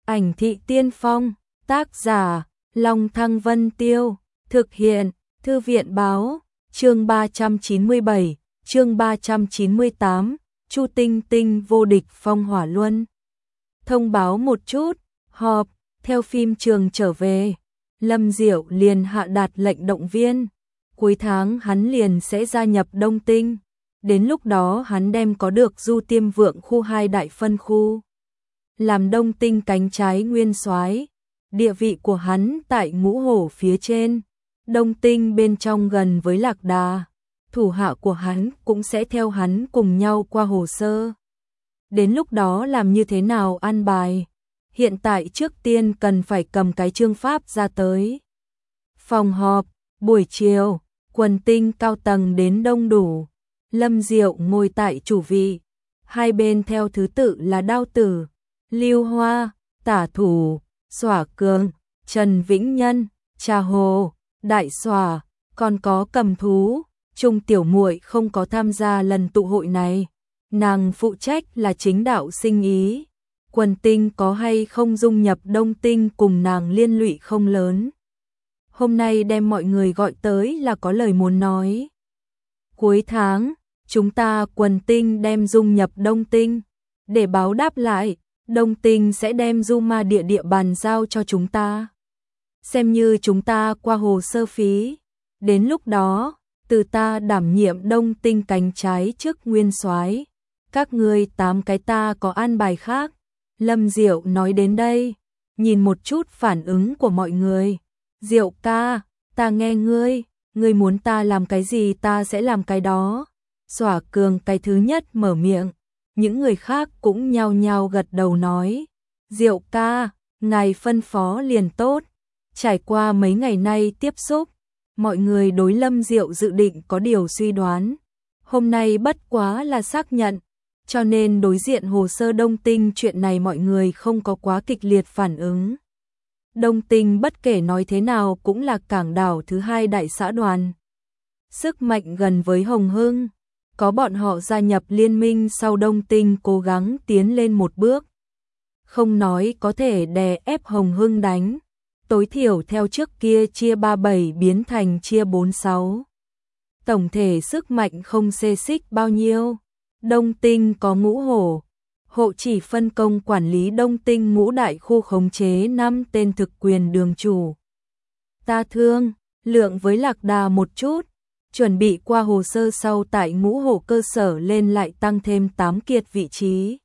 Ảnh thị tiên phong, tác giả, Long Thăng Vân Tiêu, thực hiện, Thư viện báo, chương 397, chương 398, Chu Tinh Tinh vô địch phong hỏa luân. Thông báo một chút, họp, theo phim trường trở về, Lâm Diệu liền hạ đạt lệnh động viên, cuối tháng hắn liền sẽ gia nhập Đông Tinh, đến lúc đó hắn đem có được Du Tiêm Vượng khu 2 đại phân khu. Làm Đông Tinh cánh trái nguyên soái, địa vị của hắn tại Ngũ Hổ phía trên, Đông Tinh bên trong gần với Lạc Đà, thủ hạ của hắn cũng sẽ theo hắn cùng nhau qua hồ sơ. Đến lúc đó làm như thế nào an bài? Hiện tại trước tiên cần phải cầm cái chương pháp ra tới. Phòng họp, buổi chiều, quần tinh cao tầng đến đông đủ. Lâm Diệu ngồi tại chủ vị, hai bên theo thứ tự là Đao Tử, Lưu Hoa, Tả Thủ, Xỏa Cường, Trần Vĩnh Nhân, Trà Hồ, Đại Xỏa, còn có Cầm Thú. Trung tiểu muội không có tham gia lần tụ hội này, nàng phụ trách là chính đạo sinh ý. Quần tinh có hay không dung nhập Đông Tinh cùng nàng liên lụy không lớn. Hôm nay đem mọi người gọi tới là có lời muốn nói. Cuối tháng, chúng ta quần tinh đem dung nhập Đông Tinh. Để báo đáp lại, Đông Tinh sẽ đem Du Ma địa bàn giao cho chúng ta. Xem như chúng ta qua hồ sơ phí. Đến lúc đó, từ ta đảm nhiệm Đông Tinh cánh trái trước nguyên soái. Các ngươi 8 cái ta có an bài khác. Lâm Diệu nói đến đây, nhìn một chút phản ứng của mọi người. Diệu ca, ta nghe ngươi muốn ta làm cái gì ta sẽ làm cái đó. Xỏa Cường cái thứ nhất mở miệng, những người khác cũng nhao nhao gật đầu nói. Diệu ca, ngài phân phó liền tốt. Trải qua mấy ngày nay tiếp xúc, mọi người đối Lâm Diệu dự định có điều suy đoán. Hôm nay bất quá là xác nhận, cho nên đối diện hồ sơ Đông Tinh chuyện này mọi người không có quá kịch liệt phản ứng. Đông Tinh bất kể nói thế nào cũng là cảng đảo thứ 2 đại xã đoàn. Sức mạnh gần với Hồng Hưng, có bọn họ gia nhập liên minh sau Đông Tinh cố gắng tiến lên một bước. Không nói có thể đè ép Hồng Hưng đánh, tối thiểu theo trước kia chia 37 biến thành chia 46. Tổng thể sức mạnh không xê xích bao nhiêu. Đông Tinh có Ngũ Hổ, hộ chỉ phân công quản lý Đông Tinh ngũ đại khu khống chế 5 tên thực quyền đường chủ. Ta thương, lượng với Lạc Đà một chút, chuẩn bị qua hồ sơ sau tại Ngũ Hổ cơ sở lên lại tăng thêm 8 kiệt vị trí.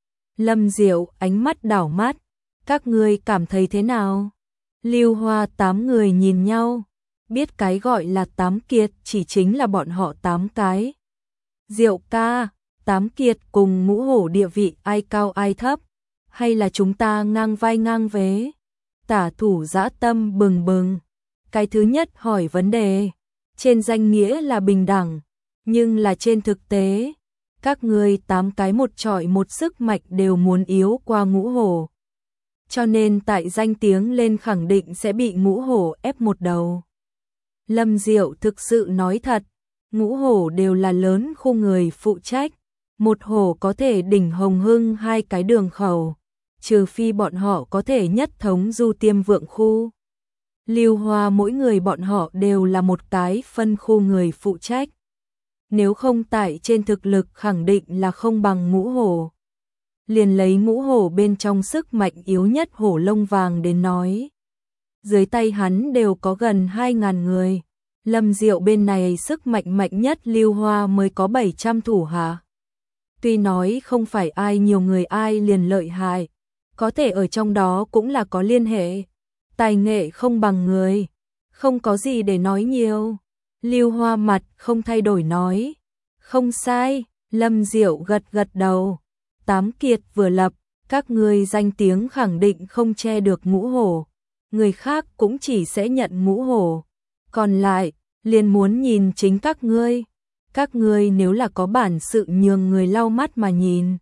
Lâm Diệu ánh mắt đảo mắt, các ngươi cảm thấy thế nào? Lưu Hoa 8 người nhìn nhau, biết cái gọi là 8 kiệt chỉ chính là bọn họ 8 cái. Diệu ca, 8 kiệt cùng Ngũ Hổ địa vị ai cao ai thấp, hay là chúng ta ngang vai ngang vế? Tả Thủ dã tâm bừng bừng, cái thứ nhất hỏi vấn đề, trên danh nghĩa là bình đẳng, nhưng là trên thực tế, các ngươi 8 cái một chọi một sức mạnh đều muốn yếu qua Ngũ Hổ. Cho nên tại danh tiếng lên khẳng định sẽ bị Ngũ Hổ ép một đầu. Lâm Diệu thực sự nói thật, Ngũ Hổ đều là lớn khu người phụ trách, một hổ có thể đỉnh Hồng Hưng 2 cái đường khẩu, trừ phi bọn họ có thể nhất thống Du Tiêm Vượng khu. Lưu Hoa mỗi người bọn họ đều là một cái phân khu người phụ trách. Nếu không tại trên thực lực khẳng định là không bằng Ngũ Hổ. Liền lấy Ngũ Hổ bên trong sức mạnh yếu nhất hổ lông vàng đến nói. Dưới tay hắn đều có gần 2.000 người. Lâm Diệu bên này sức mạnh mạnh nhất Lưu Hoa mới có 700 thủ hạ. Tuy nói không phải ai nhiều người ai liền lợi hại, có thể ở trong đó cũng là có liên hệ. Tài nghệ không bằng người, không có gì để nói nhiều. Lưu Hoa mặt không thay đổi nói. Không sai, Lâm Diệu gật gật đầu. 8 kiệt vừa lập, các ngươi danh tiếng khẳng định không che được Ngũ Hổ. Người khác cũng chỉ sẽ nhận Ngũ Hổ. Còn lại, liền muốn nhìn chính các ngươi. Các ngươi nếu là có bản sự nhường người lau mắt mà nhìn.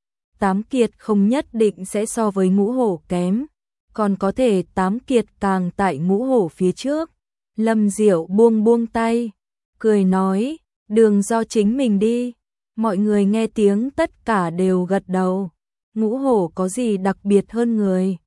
8 kiệt không nhất định sẽ so với Ngũ Hổ kém. Còn có thể 8 kiệt càng tại Ngũ Hổ phía trước. Lâm Diệu buông tay, cười nói, đường do chính mình đi. Mọi người nghe tiếng tất cả đều gật đầu. Ngũ Hổ có gì đặc biệt hơn người?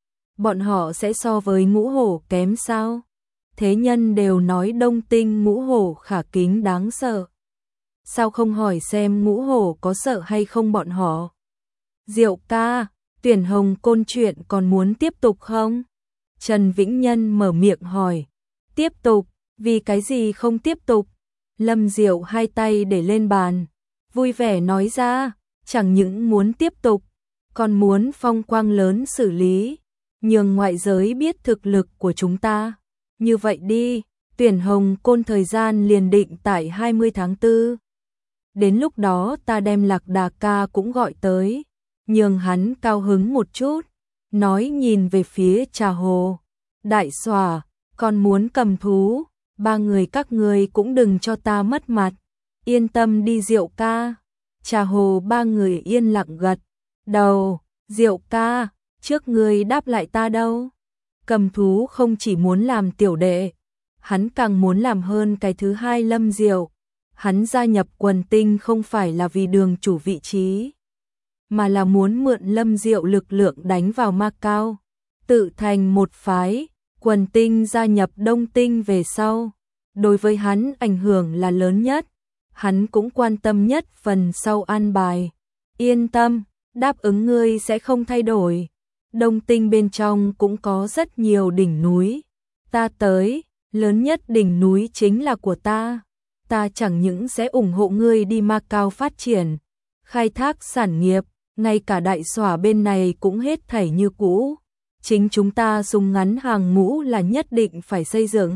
bọn họ sẽ so với Ngũ Hổ kém sao? Thế nhân đều nói Đông Tinh Ngũ Hổ khả kính đáng sợ. Sao không hỏi xem Ngũ Hổ có sợ hay không bọn họ? Diệu ca, Tuyển Hồng Côn chuyện còn muốn tiếp tục không? Trần Vĩnh Nhân mở miệng hỏi. Tiếp tục, vì cái gì không tiếp tục? Lâm Diệu hai tay để lên bàn, vui vẻ nói ra, chẳng những muốn tiếp tục, còn muốn phong quang lớn xử lý, nhường ngoại giới biết thực lực của chúng ta. Như vậy đi, Tuyển Hồng Côn thời gian liền định tại 20 tháng 4. Đến lúc đó ta đem Lạc Đà ca cũng gọi tới, nhường hắn cao hứng một chút, nói nhìn về phía Trà Hồ. Đại Xòa, còn muốn cầm thú, ba người các ngươi cũng đừng cho ta mất mặt, yên tâm đi Diệu ca. Trà Hồ ba người yên lặng gật đầu. Diệu ca, trước ngươi đáp lại ta đâu? Cầm thú không chỉ muốn làm tiểu đệ, hắn càng muốn làm hơn cái thứ hai Lâm Diệu. Hắn gia nhập Quần Tinh không phải là vì đường chủ vị trí, mà là muốn mượn Lâm Diệu lực lượng đánh vào Macau, tự thành một phái. Quần Tinh gia nhập Đông Tinh về sau, đối với hắn ảnh hưởng là lớn nhất, hắn cũng quan tâm nhất phần sau an bài. Yên tâm, đáp ứng ngươi sẽ không thay đổi. Đông Tinh bên trong cũng có rất nhiều đỉnh núi, ta tới, lớn nhất đỉnh núi chính là của ta. Ta chẳng những sẽ ủng hộ ngươi đi Macau phát triển, khai thác sản nghiệp, ngay cả Đại Xòa bên này cũng hết thảy như cũ. Chính chúng ta dùng ngắn hàng ngũ là nhất định phải xây dựng.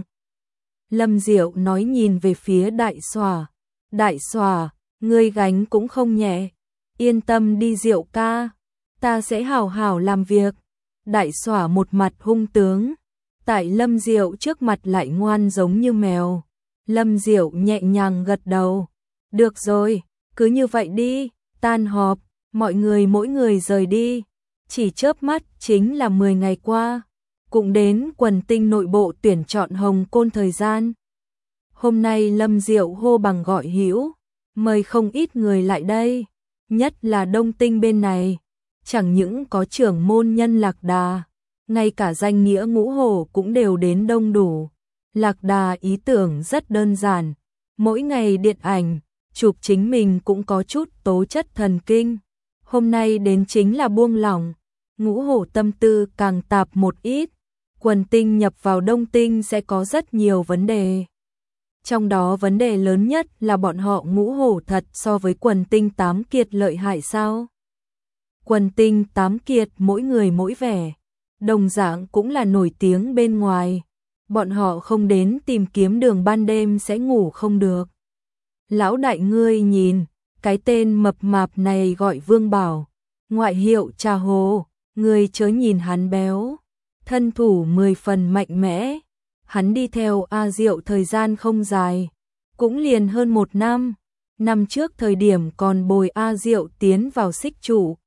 Lâm Diệu nói nhìn về phía Đại Xòa. Đại Xòa, ngươi gánh cũng không nhẹ. Yên tâm đi Diệu ca, ta sẽ hảo hảo làm việc. Đại Xòa một mặt hung tướng, tại Lâm Diệu trước mặt lại ngoan giống như mèo. Lâm Diệu nhẹ nhàng gật đầu. Được rồi, cứ như vậy đi, tan họp, mọi người mỗi người rời đi. Chỉ chớp mắt chính là 10 ngày qua, cũng đến Quần Tinh nội bộ tuyển chọn Hồng Côn thời gian. Hôm nay Lâm Diệu hô bằng gọi hữu, mời không ít người lại đây, nhất là Đông Tinh bên này, chẳng những có trưởng môn nhân Lạc Đà, ngay cả danh nghĩa Ngũ Hổ cũng đều đến đông đủ. Lạc Đà ý tưởng rất đơn giản, mỗi ngày điện ảnh, chụp chính mình cũng có chút tố chất thần kinh. Hôm nay đến chính là buông lỏng, Ngũ Hổ tâm tư càng tạp một ít. Quần Tinh nhập vào Đông Tinh sẽ có rất nhiều vấn đề. Trong đó vấn đề lớn nhất là bọn họ Ngũ Hổ thật so với Quần Tinh 8 kiệt lợi hại sao? Quần Tinh 8 kiệt mỗi người mỗi vẻ, đồng dạng cũng là nổi tiếng bên ngoài. Bọn họ không đến tìm kiếm đường ban đêm sẽ ngủ không được. Lão đại ngươi nhìn, cái tên mập mạp này gọi Vương Bảo, ngoại hiệu Trà Hồ, ngươi chớ nhìn hắn béo, thân thủ 10 phần mạnh mẽ. Hắn đi theo A Diệu thời gian không dài, cũng liền hơn 1 năm. Năm trước thời điểm còn bồi A Diệu tiến vào xích chủ,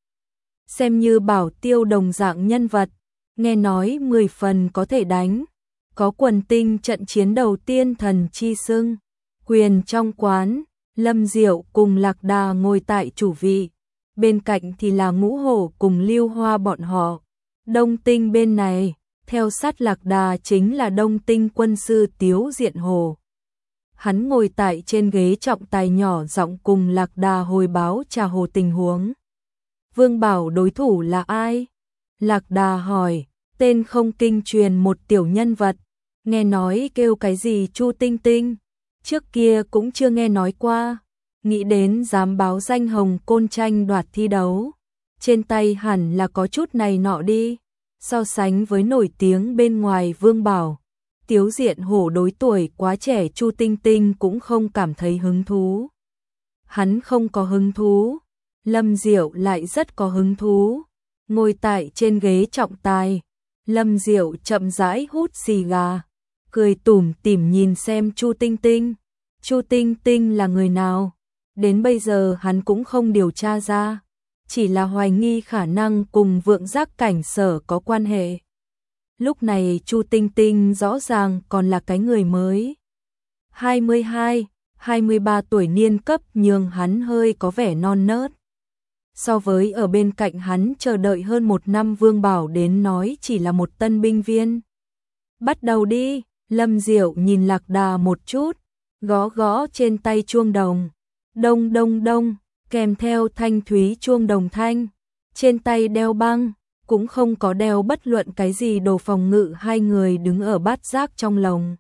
xem như bảo tiêu đồng dạng nhân vật, nghe nói 10 phần có thể đánh. Có Quần Tinh trận chiến đầu tiên thần chi xưng, quyền trong quán, Lâm Diệu cùng Lạc Đà ngồi tại chủ vị, bên cạnh thì là Ngũ Hổ cùng Lưu Hoa bọn họ. Đông Tinh bên này, theo sát Lạc Đà chính là Đông Tinh quân sư Tiếu Diện Hồ. Hắn ngồi tại trên ghế trọng tài nhỏ giọng cùng Lạc Đà hồi báo Trà Hồ tình huống. Vương Bảo đối thủ là ai? Lạc Đà hỏi, tên không kinh truyền một tiểu nhân vật, nghe nói kêu cái gì Chu Tinh Tinh, trước kia cũng chưa nghe nói qua, nghĩ đến dám báo danh Hồng Côn tranh đoạt thi đấu, trên tay hẳn là có chút này nọ đi. So sánh với nổi tiếng bên ngoài Vương Bảo, Tiếu Diện Hổ đối tuổi quá trẻ Chu Tinh Tinh cũng không cảm thấy hứng thú. Hắn không có hứng thú, Lâm Diệu lại rất có hứng thú. Ngồi tại trên ghế trọng tài, Lâm Diệu chậm rãi hút xì gà, cười tủm tỉm nhìn xem Chu Tinh Tinh. Chu Tinh Tinh là người nào? Đến bây giờ hắn cũng không điều tra ra, chỉ là hoài nghi khả năng cùng Vượng Giác Cảnh Sở có quan hệ. Lúc này Chu Tinh Tinh rõ ràng còn là cái người mới. 22, 23 tuổi niên cấp nhường hắn hơi có vẻ non nớt. so với ở bên cạnh hắn chờ đợi hơn 1 năm Vương Bảo đến nói chỉ là một tân binh viên. Bắt đầu đi, Lâm Diệu nhìn Lạc Đà một chút, gõ gõ trên tay chuông đồng. Đông đông đông, kèm theo thanh thúy chuông đồng thanh. Trên tay đeo băng, cũng không có đeo bất luận cái gì đồ phòng ngự, hai người đứng ở bát giác trong lồng.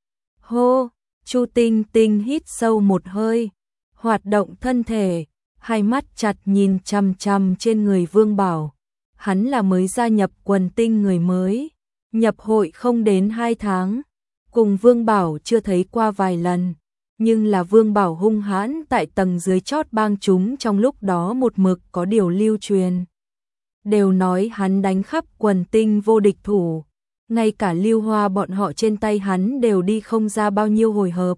Hô, Chu Tinh Tinh hít sâu một hơi, hoạt động thân thể, hai mắt chặt nhìn chằm chằm trên người Vương Bảo. Hắn là mới gia nhập quần tinh người mới, nhập hội không đến 2 tháng, cùng Vương Bảo chưa thấy qua vài lần, nhưng là Vương Bảo hung hãn tại tầng dưới chót bang chúng trong lúc đó một mực có điều lưu truyền. Đều nói hắn đánh khắp quần tinh vô địch thủ, ngay cả Lưu Hoa bọn họ trên tay hắn đều đi không ra bao nhiêu hồi hợp.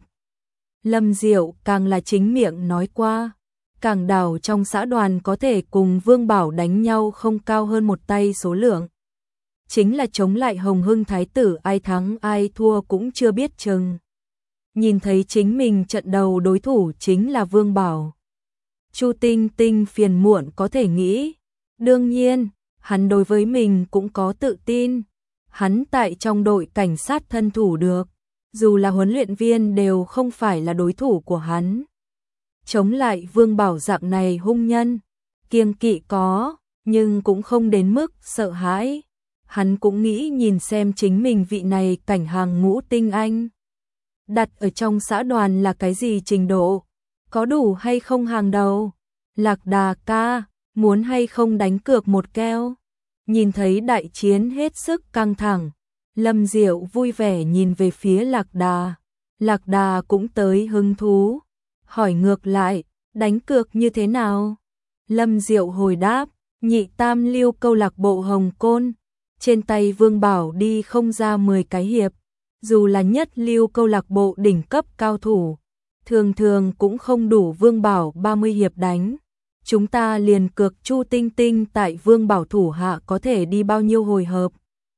Lâm Diệu càng là chính miệng nói qua, Cảng Đảo trong xã đoàn có thể cùng Vương Bảo đánh nhau không cao hơn một tay số lượng. Chính là chống lại Hồng Hưng Thái tử, ai thắng ai thua cũng chưa biết chừng. Nhìn thấy chính mình trận đầu đối thủ chính là Vương Bảo, Chu Tinh Tinh phiền muộn có thể nghĩ. Đương nhiên, hắn đối với mình cũng có tự tin. Hắn tại trong đội cảnh sát thân thủ được, dù là huấn luyện viên đều không phải là đối thủ của hắn. Chống lại Vương Bảo dạng này hung nhân, kiêng kỵ có, nhưng cũng không đến mức sợ hãi. Hắn cũng nghĩ nhìn xem chính mình vị này cảnh hàng ngũ tinh anh đặt ở trong xã đoàn là cái gì trình độ, có đủ hay không hàng đầu. Lạc Đà ca, muốn hay không đánh cược một keo? Nhìn thấy đại chiến hết sức căng thẳng, Lâm Diệu vui vẻ nhìn về phía Lạc Đà. Lạc Đà cũng tới hứng thú, hỏi ngược lại, đánh cược như thế nào? Lâm Diệu hồi đáp, nhị tam lưu câu lạc bộ Hồng Côn, trên tay Vương Bảo đi không ra 10 cái hiệp, dù là nhất lưu câu lạc bộ đỉnh cấp cao thủ, thường thường cũng không đủ Vương Bảo 30 hiệp đánh. Chúng ta liền cược Chu Tinh Tinh tại Vương Bảo thủ hạ có thể đi bao nhiêu hồi hợp.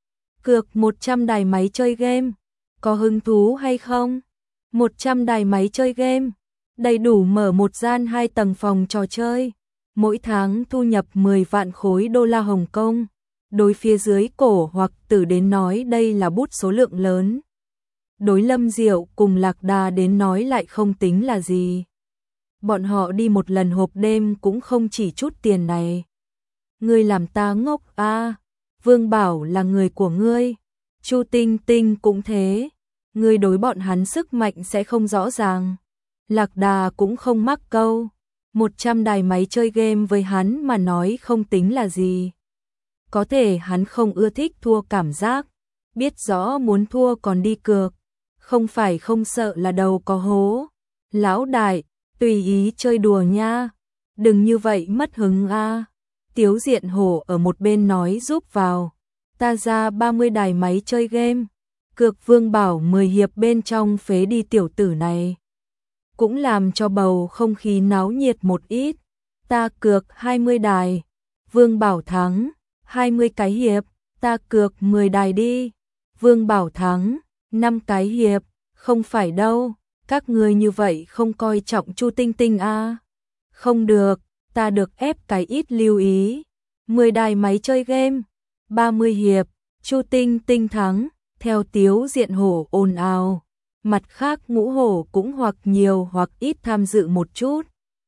Cược 100 đài máy chơi game, có hứng thú hay không? 100 đài máy chơi game, đầy đủ mở một gian 2 tầng phòng trò chơi, mỗi tháng thu nhập 10 vạn khối đô la Hồng Kông. Đối phía dưới cổ hoặc tử đến nói đây là bút số lượng lớn. Đối Lâm Diệu cùng Lạc Đà đến nói lại không tính là gì. Bọn họ đi một lần hộp đêm cũng không chỉ chút tiền này. Ngươi làm ta ngốc à, Vương Bảo là người của ngươi, Chu Tinh Tinh cũng thế, ngươi đối bọn hắn sức mạnh sẽ không rõ ràng. Lạc Đà cũng không mắc câu, 100 đài máy chơi game với hắn mà nói không tính là gì. Có thể hắn không ưa thích thua cảm giác, biết rõ muốn thua còn đi cược, không phải không sợ là đầu có hố. Lão đại, tùy ý chơi đùa nha, đừng như vậy mất hứng a. Tiếu Diện Hổ ở một bên nói giúp vào, ta ra 30 đài máy chơi game, cược Vương Bảo 10 hiệp bên trong phế đi tiểu tử này. Cũng làm cho bầu không khí náo nhiệt một ít, ta cược 20 đài, Vương Bảo thắng, 20 cái hiệp, ta cược 10 đài đi, Vương Bảo thắng, 5 cái hiệp, không phải đâu. Các người như vậy không coi trọng Chu Tinh Tinh à? Không được, ta được ép cái ít lưu ý. 10 đài máy chơi game, 30 hiệp, Chu Tinh Tinh thắng, theo Tiếu Diện Hổ ồn ào. Mặt khác ngũ hổ cũng hoặc nhiều hoặc ít tham dự một chút.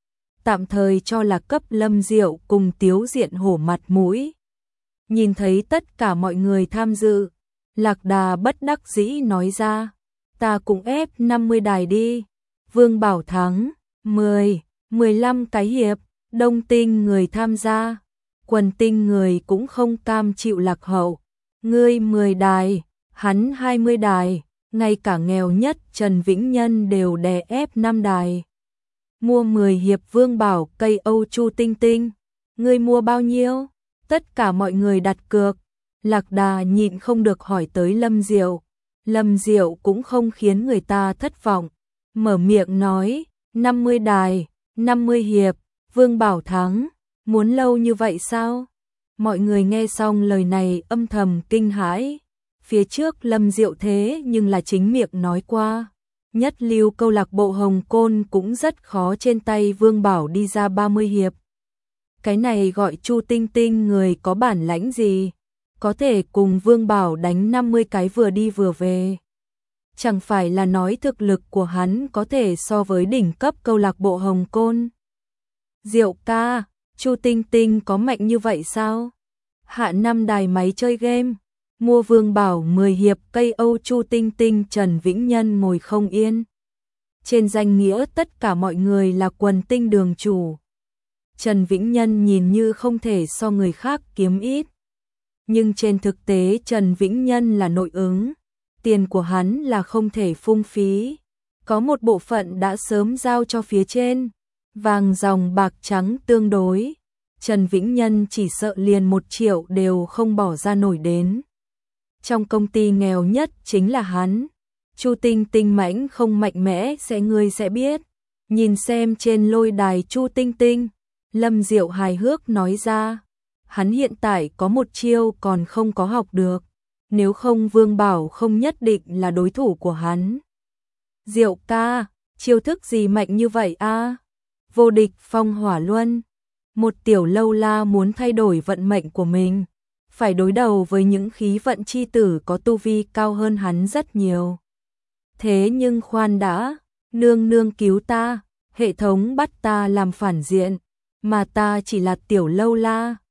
Tạm thời cho là cấp Lâm Diệu cùng Tiếu Diện Hổ mặt mũi. Nhìn thấy tất cả mọi người tham dự, Lạc Đà bất đắc dĩ nói ra, ta cũng ép 50 đài đi. Vương Bảo thắng, 10, 15 cái hiệp, Đông Tinh người tham gia, Quần Tinh người cũng không cam chịu lạc hậu. Ngươi 10 đài, hắn 20 đài, ngay cả nghèo nhất Trần Vĩnh Nhân đều đè ép 5 đài. Mua 10 hiệp Vương Bảo cây Âu Chu Tinh Tinh, ngươi mua bao nhiêu? Tất cả mọi người đặt cược. Lạc Đà nhịn không được hỏi tới Lâm Diệu. Lâm Diệu cũng không khiến người ta thất vọng, mở miệng nói, 50 đài, 50 hiệp, Vương Bảo thắng, muốn lâu như vậy sao? Mọi người nghe xong lời này âm thầm kinh hãi, phía trước Lâm Diệu thế nhưng là chính miệng nói qua, nhất lưu câu lạc bộ Hồng Côn cũng rất khó trên tay Vương Bảo đi ra 30 hiệp. Cái này gọi Chu Tinh Tinh người có bản lãnh gì? Có thể cùng Vương Bảo đánh 50 cái vừa đi vừa về. Chẳng phải là nói thực lực của hắn có thể so với đỉnh cấp câu lạc bộ Hồng Côn. Diệu ca, Chu Tinh Tinh có mạnh như vậy sao? Hạ năm đài máy chơi game, mua Vương Bảo 10 hiệp cây Âu. Chu Tinh Tinh Trần Vĩnh Nhân ngồi không yên. Trên danh nghĩa tất cả mọi người là quần tinh đường chủ. Trần Vĩnh Nhân nhìn như không thể so người khác kiếm ít. Nhưng trên thực tế Trần Vĩnh Nhân là nội ứng. Tiền của hắn là không thể phung phí. Có một bộ phận đã sớm giao cho phía trên. Vàng dòng bạc trắng tương đối. Trần Vĩnh Nhân chỉ sợ liền 1 triệu đều không bỏ ra nổi đến. Trong công ty nghèo nhất chính là hắn. Chu Tinh Tinh mãnh không mạnh mẽ ngươi sẽ biết. Nhìn xem trên lôi đài Chu Tinh Tinh. Lâm Diệu hài hước nói ra. Hắn hiện tại có 1 chiêu còn không có học được. Nếu không Vương Bảo không nhất định là đối thủ của hắn. Diệu ca, chiêu thức gì mạnh như vậy a? Vô địch phong hỏa luân. Một tiểu lâu la muốn thay đổi vận mệnh của mình. Phải đối đầu với những khí vận chi tử có tu vi cao hơn hắn rất nhiều. Thế nhưng khoan đã, nương nương cứu ta, hệ thống bắt ta làm phản diện, mà ta chỉ là tiểu lâu la.